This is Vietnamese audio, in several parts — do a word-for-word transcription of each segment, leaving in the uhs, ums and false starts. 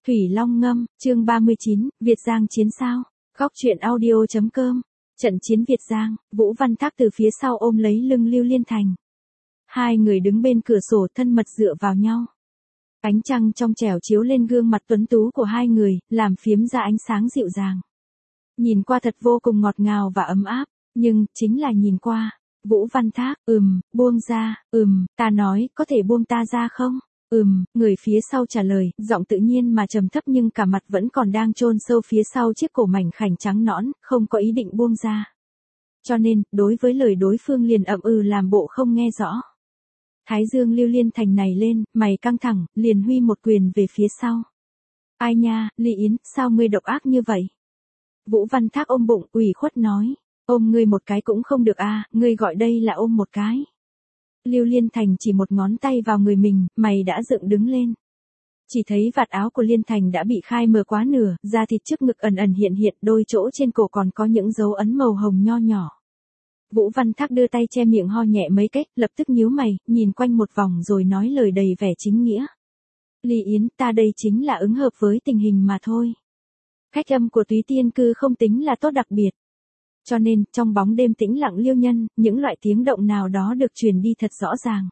Thủy Long Ngâm, chương ba mươi chín, Việt Giang chiến sao? Góc truyện audio chấm com. Trận chiến Việt Giang, Vũ Văn Thác từ phía sau ôm lấy lưng Lưu Liên Thành. Hai người đứng bên cửa sổ thân mật dựa vào nhau. Ánh trăng trong trẻo chiếu lên gương mặt tuấn tú của hai người, làm phiếm ra ánh sáng dịu dàng. Nhìn qua thật vô cùng ngọt ngào và ấm áp, nhưng chính là nhìn qua. Vũ Văn Thác, ừm, buông ra, ừm, ta nói, có thể buông ta ra không? Ừm, người phía sau trả lời, giọng tự nhiên mà trầm thấp nhưng cả mặt vẫn còn đang chôn sâu phía sau chiếc cổ mảnh khảnh trắng nõn, không có ý định buông ra. Cho nên, đối với lời đối phương liền ậm ừ làm bộ không nghe rõ. Thái dương Lưu Liên Thành này lên, mày căng thẳng, liền huy một quyền về phía sau. Ai nha, Lý Yến, sao ngươi độc ác như vậy? Vũ Văn Thác ôm bụng, ủy khuất nói, ôm ngươi một cái cũng không được à, ngươi gọi đây là ôm một cái. Lưu Liên Thành chỉ một ngón tay vào người mình, mày đã dựng đứng lên. Chỉ thấy vạt áo của Liên Thành đã bị khai mở quá nửa, da thịt trước ngực ẩn ẩn hiện hiện, đôi chỗ trên cổ còn có những dấu ấn màu hồng nho nhỏ. Vũ Văn Thác đưa tay che miệng ho nhẹ mấy cách, lập tức nhíu mày, nhìn quanh một vòng rồi nói lời đầy vẻ chính nghĩa. Lý Yến, ta đây chính là ứng hợp với tình hình mà thôi. Cách âm của Túy Tiên Cư không tính là tốt đặc biệt. Cho nên, trong bóng đêm tĩnh lặng liêu nhân, những loại tiếng động nào đó được truyền đi thật rõ ràng.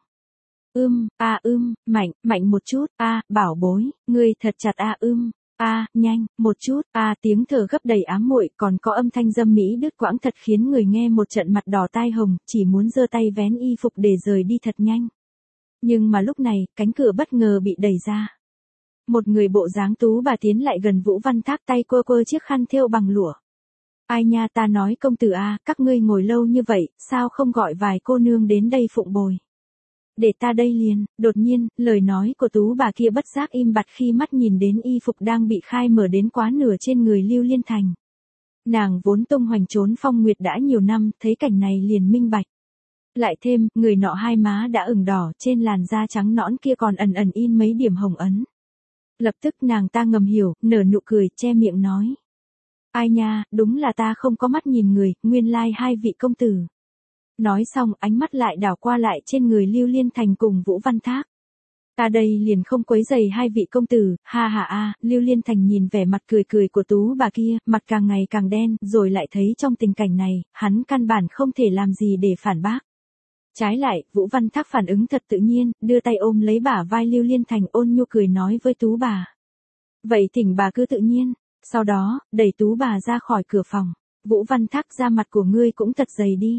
Ưm, a à, ưm, mạnh, mạnh một chút, a, à, bảo bối, ngươi thật chặt a à, ưm, a, à, nhanh, một chút, a, à, tiếng thở gấp đầy ám muội, còn có âm thanh dâm mỹ đứt quãng thật khiến người nghe một trận mặt đỏ tai hồng, chỉ muốn giơ tay vén y phục để rời đi thật nhanh. Nhưng mà lúc này, cánh cửa bất ngờ bị đẩy ra. Một người bộ dáng tú bà tiến lại gần Vũ Văn Thác, tay quơ quơ chiếc khăn thêu bằng lụa. Ai nha, ta nói công tử a, các ngươi ngồi lâu như vậy, sao không gọi vài cô nương đến đây phụng bồi? Để ta đây liền. Đột nhiên, lời nói của tú bà kia bất giác im bặt khi mắt nhìn đến y phục đang bị khai mở đến quá nửa trên người Lưu Liên Thành. Nàng vốn tung hoành trốn phong nguyệt đã nhiều năm, thấy cảnh này liền minh bạch. Lại thêm, người nọ hai má đã ửng đỏ, trên làn da trắng nõn kia còn ẩn ẩn in mấy điểm hồng ấn. Lập tức nàng ta ngầm hiểu, nở nụ cười, che miệng nói. Ai nha, đúng là ta không có mắt nhìn người, nguyên lai hai vị công tử. Nói xong, ánh mắt lại đảo qua lại trên người Lưu Liên Thành cùng Vũ Văn Thác. Ta đây liền không quấy rầy hai vị công tử, ha ha a, Lưu Liên Thành nhìn vẻ mặt cười cười của tú bà kia, mặt càng ngày càng đen, rồi lại thấy trong tình cảnh này, hắn căn bản không thể làm gì để phản bác. Trái lại, Vũ Văn Thác phản ứng thật tự nhiên, đưa tay ôm lấy bả vai Lưu Liên Thành ôn nhu cười nói với tú bà. Vậy thỉnh bà cứ tự nhiên. Sau đó, đẩy tú bà ra khỏi cửa phòng. Vũ Văn Thác, da mặt của ngươi cũng thật dày đi.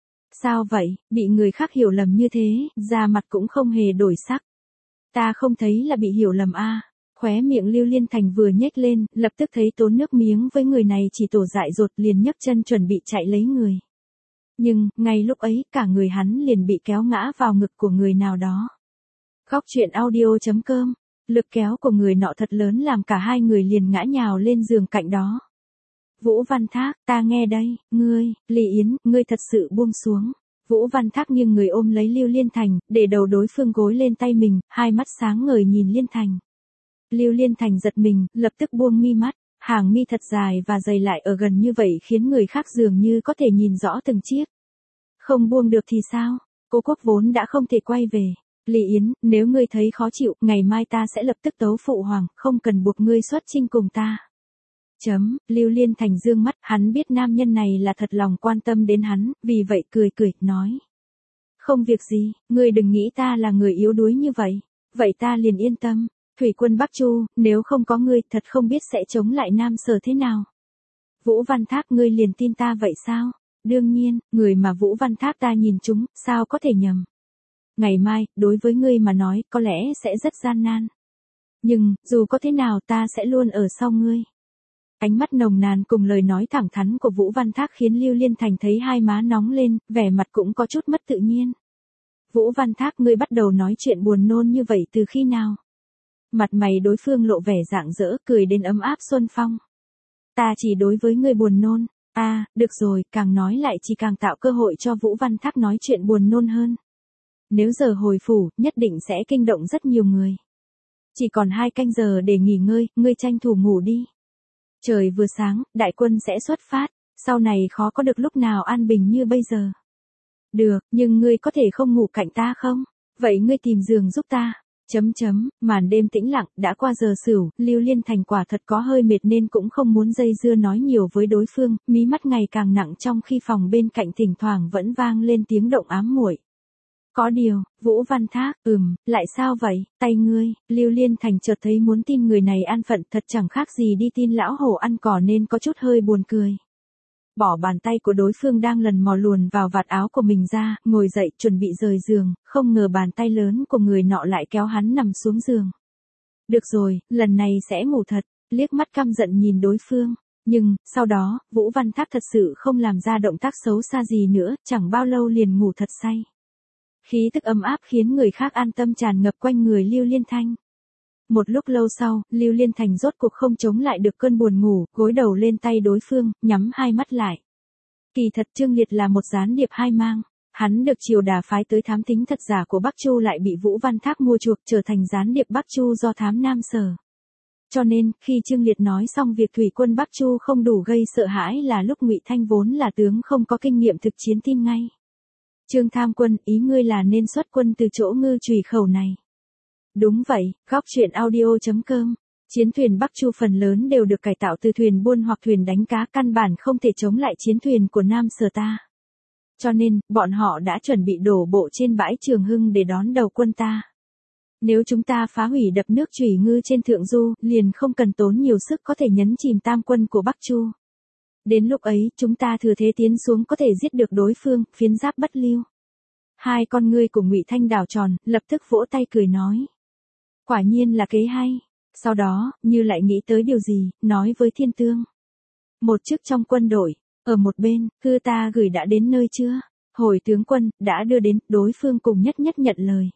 Sao vậy, bị người khác hiểu lầm như thế, da mặt cũng không hề đổi sắc. Ta không thấy là bị hiểu lầm a. À. Khóe miệng Lưu Liên Thành vừa nhếch lên, lập tức thấy tốn nước miếng với người này chỉ tổ dại dột liền nhấc chân chuẩn bị chạy lấy người. Nhưng, ngay lúc ấy, cả người hắn liền bị kéo ngã vào ngực của người nào đó. Góc truyện audio chấm com. Lực kéo của người nọ thật lớn làm cả hai người liền ngã nhào lên giường cạnh đó. Vũ Văn Thác, ta nghe đây, ngươi, Lý Yến, ngươi thật sự buông xuống. Vũ Văn Thác nghiêng người ôm lấy Lưu Liên Thành, để đầu đối phương gối lên tay mình, hai mắt sáng ngời nhìn Liên Thành. Lưu Liên Thành giật mình, lập tức buông mi mắt, hàng mi thật dài và dày lại ở gần như vậy khiến người khác dường như có thể nhìn rõ từng chiếc. Không buông được thì sao? Cô Quốc vốn đã không thể quay về. Lý Yến, nếu ngươi thấy khó chịu, ngày mai ta sẽ lập tức tấu phụ hoàng, không cần buộc ngươi xuất chinh cùng ta. Chấm, Lưu Liên Thành dương mắt, hắn biết nam nhân này là thật lòng quan tâm đến hắn, vì vậy cười cười, nói. Không việc gì, ngươi đừng nghĩ ta là người yếu đuối như vậy. Vậy ta liền yên tâm, thủy quân Bắc Chu, nếu không có ngươi, thật không biết sẽ chống lại Nam Sở thế nào. Vũ Văn Thác, ngươi liền tin ta vậy sao? Đương nhiên, người mà Vũ Văn Thác ta nhìn chúng, sao có thể nhầm. Ngày mai, đối với ngươi mà nói, có lẽ sẽ rất gian nan. Nhưng, dù có thế nào ta sẽ luôn ở sau ngươi. Ánh mắt nồng nàn cùng lời nói thẳng thắn của Vũ Văn Thác khiến Lưu Liên Thành thấy hai má nóng lên, vẻ mặt cũng có chút mất tự nhiên. Vũ Văn Thác, ngươi bắt đầu nói chuyện buồn nôn như vậy từ khi nào? Mặt mày đối phương lộ vẻ rạng rỡ, cười đến ấm áp xuân phong. Ta chỉ đối với ngươi buồn nôn. A, à, được rồi, càng nói lại chỉ càng tạo cơ hội cho Vũ Văn Thác nói chuyện buồn nôn hơn. Nếu giờ hồi phủ, nhất định sẽ kinh động rất nhiều người. Chỉ còn hai canh giờ để nghỉ ngơi, ngươi tranh thủ ngủ đi. Trời vừa sáng, đại quân sẽ xuất phát, sau này khó có được lúc nào an bình như bây giờ. Được, nhưng ngươi có thể không ngủ cạnh ta không? Vậy ngươi tìm giường giúp ta. Chấm chấm, màn đêm tĩnh lặng, đã qua giờ sửu, Lưu Liên Thành quả thật có hơi mệt nên cũng không muốn dây dưa nói nhiều với đối phương, mí mắt ngày càng nặng trong khi phòng bên cạnh thỉnh thoảng vẫn vang lên tiếng động ám muội. Có điều, Vũ Văn Thác, ừm, lại sao vậy, tay ngươi, Lưu Liên Thành chợt thấy muốn tin người này an phận thật chẳng khác gì đi tin lão hổ ăn cỏ nên có chút hơi buồn cười. Bỏ bàn tay của đối phương đang lần mò luồn vào vạt áo của mình ra, ngồi dậy chuẩn bị rời giường, không ngờ bàn tay lớn của người nọ lại kéo hắn nằm xuống giường. Được rồi, lần này sẽ ngủ thật, liếc mắt căm giận nhìn đối phương. Nhưng, sau đó, Vũ Văn Thác thật sự không làm ra động tác xấu xa gì nữa, chẳng bao lâu liền ngủ thật say. Khí tức ấm áp khiến người khác an tâm tràn ngập quanh người Lưu Liên Thanh. Một lúc lâu sau, Lưu Liên Thành rốt cuộc không chống lại được cơn buồn ngủ, gối đầu lên tay đối phương, nhắm hai mắt lại. Kỳ thật Trương Liệt là một gián điệp hai mang. Hắn được Triều Đà phái tới thám thính thật giả của Bắc Chu lại bị Vũ Văn Thác mua chuộc trở thành gián điệp Bắc Chu do thám Nam Sở. Cho nên, khi Trương Liệt nói xong việc thủy quân Bắc Chu không đủ gây sợ hãi là lúc Ngụy Thanh vốn là tướng không có kinh nghiệm thực chiến tin ngay. Trương Tham Quân, ý ngươi là nên xuất quân từ chỗ ngư chùy khẩu này. Đúng vậy, góc truyện audio chấm com. Chiến thuyền Bắc Chu phần lớn đều được cải tạo từ thuyền buôn hoặc thuyền đánh cá, căn bản không thể chống lại chiến thuyền của Nam Sở ta. Cho nên, bọn họ đã chuẩn bị đổ bộ trên bãi Trường Hưng để đón đầu quân ta. Nếu chúng ta phá hủy đập nước chùy ngư trên thượng du, liền không cần tốn nhiều sức có thể nhấn chìm tam quân của Bắc Chu. Đến lúc ấy, chúng ta thừa thế tiến xuống có thể giết được đối phương, phiến giáp bất lưu. Hai con ngươi của Ngụy Thanh đảo tròn, lập tức vỗ tay cười nói. Quả nhiên là kế hay. Sau đó, như lại nghĩ tới điều gì, nói với Thiên Tương. Một chức trong quân đội, ở một bên, cư ta gửi đã đến nơi chưa? Hồi tướng quân, đã đưa đến, đối phương cùng nhất nhất nhận lời.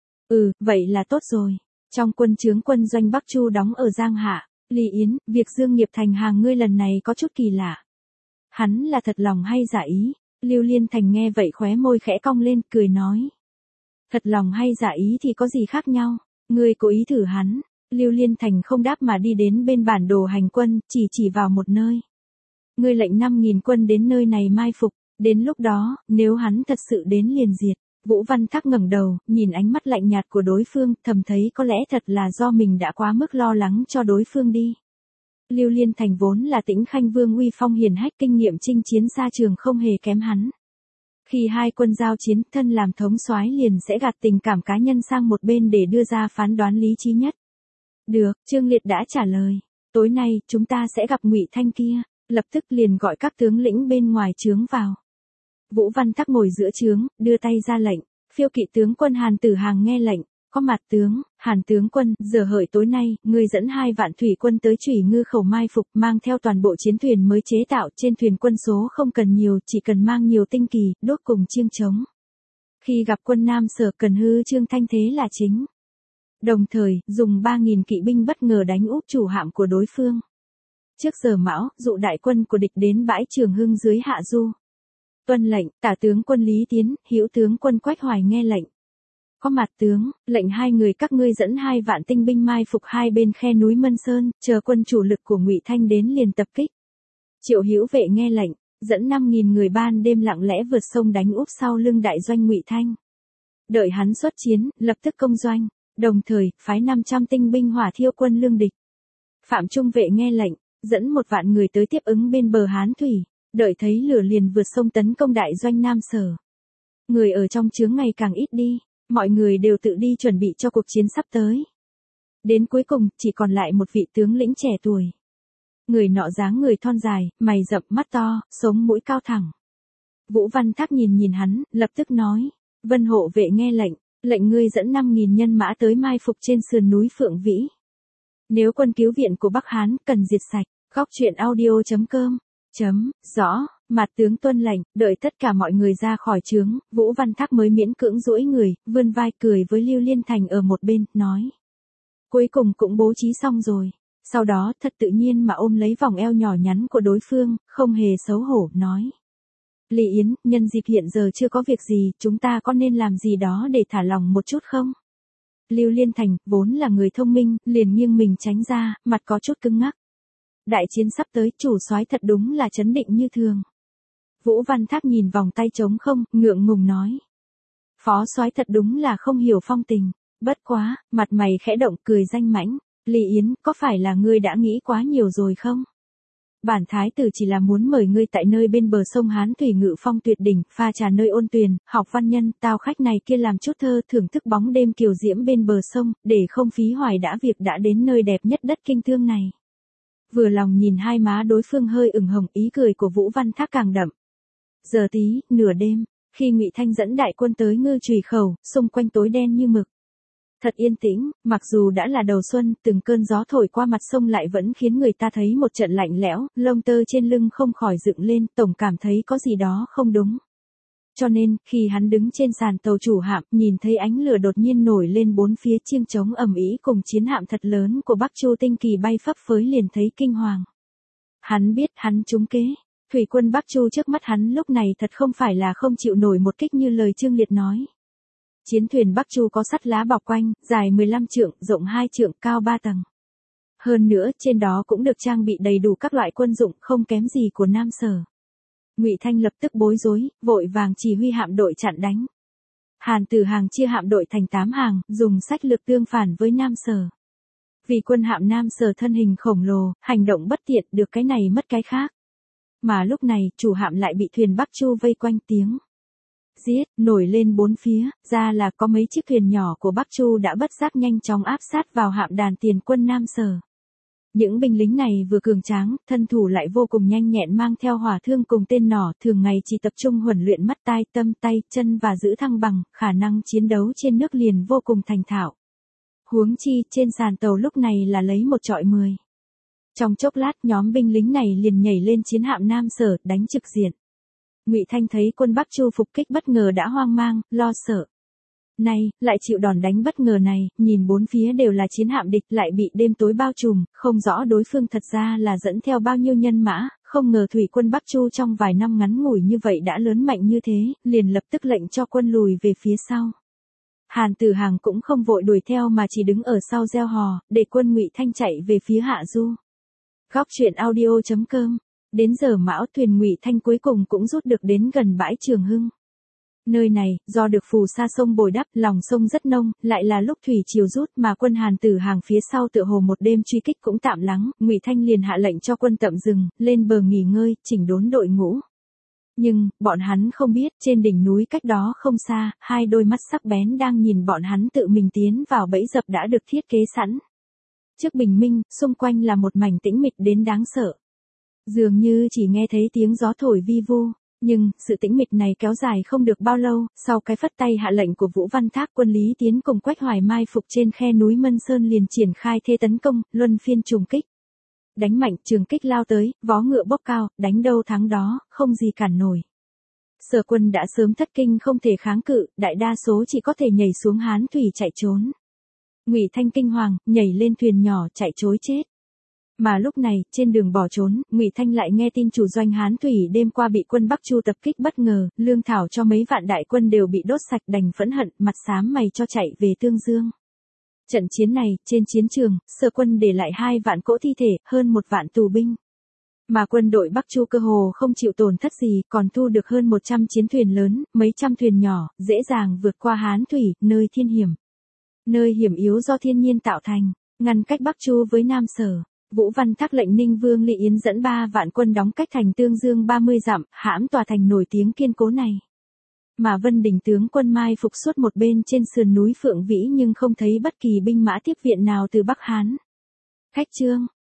Ừ, vậy là tốt rồi. Trong quân trướng quân doanh Bắc Chu đóng ở Giang Hạ, Lý Yến, việc Dương Nghiệp thành hàng ngươi lần này có chút kỳ lạ. Hắn là thật lòng hay giả ý? Lưu Liên Thành nghe vậy khóe môi khẽ cong lên, cười nói. Thật lòng hay giả ý thì có gì khác nhau? Ngươi cố ý thử hắn. Lưu Liên Thành không đáp mà đi đến bên bản đồ hành quân, chỉ chỉ vào một nơi. Ngươi lệnh năm nghìn quân đến nơi này mai phục, đến lúc đó, nếu hắn thật sự đến liền diệt. Vũ Văn Thác ngẩng đầu, nhìn ánh mắt lạnh nhạt của đối phương, thầm thấy có lẽ thật là do mình đã quá mức lo lắng cho đối phương đi. Lưu Liên Thành vốn là Tĩnh Khanh Vương uy phong hiền hách, kinh nghiệm chinh chiến xa trường không hề kém hắn. Khi hai quân giao chiến, thân làm thống soái liền sẽ gạt tình cảm cá nhân sang một bên để đưa ra phán đoán lý trí nhất. Được, Trương Liệt đã trả lời. Tối nay, chúng ta sẽ gặp Ngụy Thanh kia. Lập tức liền gọi các tướng lĩnh bên ngoài trướng vào. Vũ Văn Thác ngồi giữa trướng, đưa tay ra lệnh. Phiêu kỵ tướng quân Hàn Tử Hàng nghe lệnh. Có mặt tướng, Hàn tướng quân, giờ hợi tối nay, ngươi dẫn hai vạn thủy quân tới chùy ngư khẩu mai phục, mang theo toàn bộ chiến thuyền mới chế tạo, trên thuyền quân số không cần nhiều, chỉ cần mang nhiều tinh kỳ, đốt cùng chiêng trống. Khi gặp quân Nam Sở cần hư trương thanh thế là chính. Đồng thời, dùng ba nghìn kỵ binh bất ngờ đánh úp chủ hạm của đối phương. Trước giờ mão, dụ đại quân của địch đến bãi Trường Hưng dưới hạ du. Tuân lệnh, tả tướng quân Lý Tiến, hữu tướng quân Quách Hoài nghe lệnh. Có mặt tướng, lệnh hai người các ngươi dẫn hai vạn tinh binh mai phục hai bên khe núi Mân Sơn, chờ quân chủ lực của Ngụy Thanh đến liền tập kích. Triệu Hữu Vệ nghe lệnh, dẫn năm nghìn người ban đêm lặng lẽ vượt sông đánh úp sau lưng đại doanh Ngụy Thanh. Đợi hắn xuất chiến, lập tức công doanh, đồng thời phái năm trăm tinh binh hỏa thiêu quân lương địch. Phạm Trung Vệ nghe lệnh, dẫn một vạn người tới tiếp ứng bên bờ Hán thủy, đợi thấy lửa liền vượt sông tấn công đại doanh Nam Sở. Người ở trong trướng ngày càng ít đi. Mọi người đều tự đi chuẩn bị cho cuộc chiến sắp tới. Đến cuối cùng, chỉ còn lại một vị tướng lĩnh trẻ tuổi. Người nọ dáng người thon dài, mày rậm mắt to, sống mũi cao thẳng. Vũ Văn Thác nhìn nhìn hắn, lập tức nói. Vân hộ vệ nghe lệnh, lệnh ngươi dẫn năm nghìn nhân mã tới mai phục trên sườn núi Phượng Vĩ. Nếu quân cứu viện của Bắc Hán cần diệt sạch, góc truyện audio chấm com. Chấm, rõ, mặt tướng tuân lệnh, đợi tất cả mọi người ra khỏi trướng, Vũ Văn Thác mới miễn cưỡng duỗi người, vươn vai cười với Lưu Liên Thành ở một bên, nói. Cuối cùng cũng bố trí xong rồi. Sau đó, thật tự nhiên mà ôm lấy vòng eo nhỏ nhắn của đối phương, không hề xấu hổ, nói. Lý Yến, nhân dịp hiện giờ chưa có việc gì, chúng ta có nên làm gì đó để thả lòng một chút không? Lưu Liên Thành, vốn là người thông minh, liền nghiêng mình tránh ra, mặt có chút cứng ngắc. Đại chiến sắp tới, chủ soái thật đúng là trấn định như thường. Vũ Văn Thác nhìn vòng tay trống không, ngượng ngùng nói. Phó soái thật đúng là không hiểu phong tình. Bất quá, mặt mày khẽ động cười danh mãnh, Lý Yến, có phải là ngươi đã nghĩ quá nhiều rồi không? Bản thái tử chỉ là muốn mời ngươi tại nơi bên bờ sông Hán thủy ngự phong tuyệt đỉnh, pha trà nơi ôn tuyền, học văn nhân, tao khách này kia làm chút thơ thưởng thức bóng đêm kiều diễm bên bờ sông, để không phí hoài đã việc đã đến nơi đẹp nhất đất kinh thương này. Vừa lòng nhìn hai má đối phương hơi ửng hồng, ý cười của Vũ Văn Thác càng đậm. Giờ tí, nửa đêm, khi Ngụy Thanh dẫn đại quân tới Ngư Chùy Khẩu, xung quanh tối đen như mực. Thật yên tĩnh, mặc dù đã là đầu xuân, từng cơn gió thổi qua mặt sông lại vẫn khiến người ta thấy một trận lạnh lẽo, lông tơ trên lưng không khỏi dựng lên, tổng cảm thấy có gì đó không đúng. Cho nên, khi hắn đứng trên sàn tàu chủ hạm, nhìn thấy ánh lửa đột nhiên nổi lên bốn phía, chiêng trống ầm ĩ cùng chiến hạm thật lớn của Bắc Chu Tinh Kỳ bay phấp phới, liền thấy kinh hoàng. Hắn biết hắn trúng kế. Thủy quân Bắc Chu trước mắt hắn lúc này thật không phải là không chịu nổi một kích như lời Trương Liệt nói. Chiến thuyền Bắc Chu có sắt lá bọc quanh, dài mười lăm trượng, rộng hai trượng, cao ba tầng. Hơn nữa, trên đó cũng được trang bị đầy đủ các loại quân dụng, không kém gì của Nam Sở. Ngụy Thanh lập tức bối rối, vội vàng chỉ huy hạm đội chặn đánh. Hàn Tử Hàng chia hạm đội thành tám hàng, dùng sách lược tương phản với Nam Sở. Vì quân hạm Nam Sở thân hình khổng lồ, hành động bất tiện, được cái này mất cái khác. Mà lúc này, chủ hạm lại bị thuyền Bắc Chu vây quanh, tiếng giết nổi lên bốn phía, ra là có mấy chiếc thuyền nhỏ của Bắc Chu đã bất giác nhanh chóng áp sát vào hạm đàn tiền quân Nam Sở. Những binh lính này vừa cường tráng, thân thủ lại vô cùng nhanh nhẹn, mang theo hỏa thương cùng tên nỏ, thường ngày chỉ tập trung huấn luyện mắt tai, tâm, tay, chân và giữ thăng bằng, khả năng chiến đấu trên nước liền vô cùng thành thạo. Huống chi, trên sàn tàu lúc này là lấy một trọi mười. Trong chốc lát, nhóm binh lính này liền nhảy lên chiến hạm Nam Sở, đánh trực diện. Ngụy Thanh thấy quân Bắc Chu phục kích bất ngờ đã hoang mang, lo sợ. Này, lại chịu đòn đánh bất ngờ này, nhìn bốn phía đều là chiến hạm địch, lại bị đêm tối bao trùm, không rõ đối phương thật ra là dẫn theo bao nhiêu nhân mã, không ngờ thủy quân Bắc Chu trong vài năm ngắn ngủi như vậy đã lớn mạnh như thế, liền lập tức lệnh cho quân lùi về phía sau. Hàn Tử Hàng cũng không vội đuổi theo mà chỉ đứng ở sau reo hò, để quân Ngụy Thanh chạy về phía hạ du. Góc truyện audio chấm com. Đến giờ mão thuyền Ngụy Thanh cuối cùng cũng rút được đến gần bãi Trường Hưng. Nơi này, do được phù sa sông bồi đắp, lòng sông rất nông, lại là lúc thủy triều rút mà quân Hàn Tử Hàng phía sau tựa hồ một đêm truy kích cũng tạm lắng, Ngụy Thanh liền hạ lệnh cho quân tạm dừng, lên bờ nghỉ ngơi, chỉnh đốn đội ngũ. Nhưng, bọn hắn không biết, trên đỉnh núi cách đó không xa, hai đôi mắt sắc bén đang nhìn bọn hắn tự mình tiến vào bẫy dập đã được thiết kế sẵn. Trước bình minh, xung quanh là một mảnh tĩnh mịch đến đáng sợ. Dường như chỉ nghe thấy tiếng gió thổi vi vu, nhưng, sự tĩnh mịch này kéo dài không được bao lâu, sau cái phất tay hạ lệnh của Vũ Văn Thác, quân Lý Tiến cùng Quách Hoài mai phục trên khe núi Mân Sơn liền triển khai thế tấn công, luân phiên trùng kích. Đánh mạnh, trường kích lao tới, vó ngựa bốc cao, đánh đâu thắng đó, không gì cản nổi. Sở quân đã sớm thất kinh không thể kháng cự, đại đa số chỉ có thể nhảy xuống Hán thủy chạy trốn. Ngụy Thanh kinh hoàng, nhảy lên thuyền nhỏ chạy trối chết. Mà lúc này, trên đường bỏ trốn, Ngụy Thanh lại nghe tin chủ doanh Hán thủy đêm qua bị quân Bắc Chu tập kích bất ngờ, lương thảo cho mấy vạn đại quân đều bị đốt sạch, đành phẫn hận, mặt xám mày cho chạy về Tương Dương. Trận chiến này, trên chiến trường, Sở quân để lại hai vạn cỗ thi thể, hơn một vạn tù binh. Mà quân đội Bắc Chu cơ hồ không chịu tổn thất gì, còn thu được hơn một trăm chiến thuyền lớn, mấy trăm thuyền nhỏ, dễ dàng vượt qua Hán thủy, nơi thiên hiểm. Nơi hiểm yếu do thiên nhiên tạo thành, ngăn cách Bắc Chu với Nam Sở. Vũ Văn Thác lệnh Ninh Vương Lý Yến dẫn ba vạn quân đóng cách thành Tương Dương ba mươi dặm, hãm tòa thành nổi tiếng kiên cố này. Mà Vân Đình tướng quân mai phục suốt một bên trên sườn núi Phượng Vĩ nhưng không thấy bất kỳ binh mã tiếp viện nào từ Bắc Hán. Khách trương,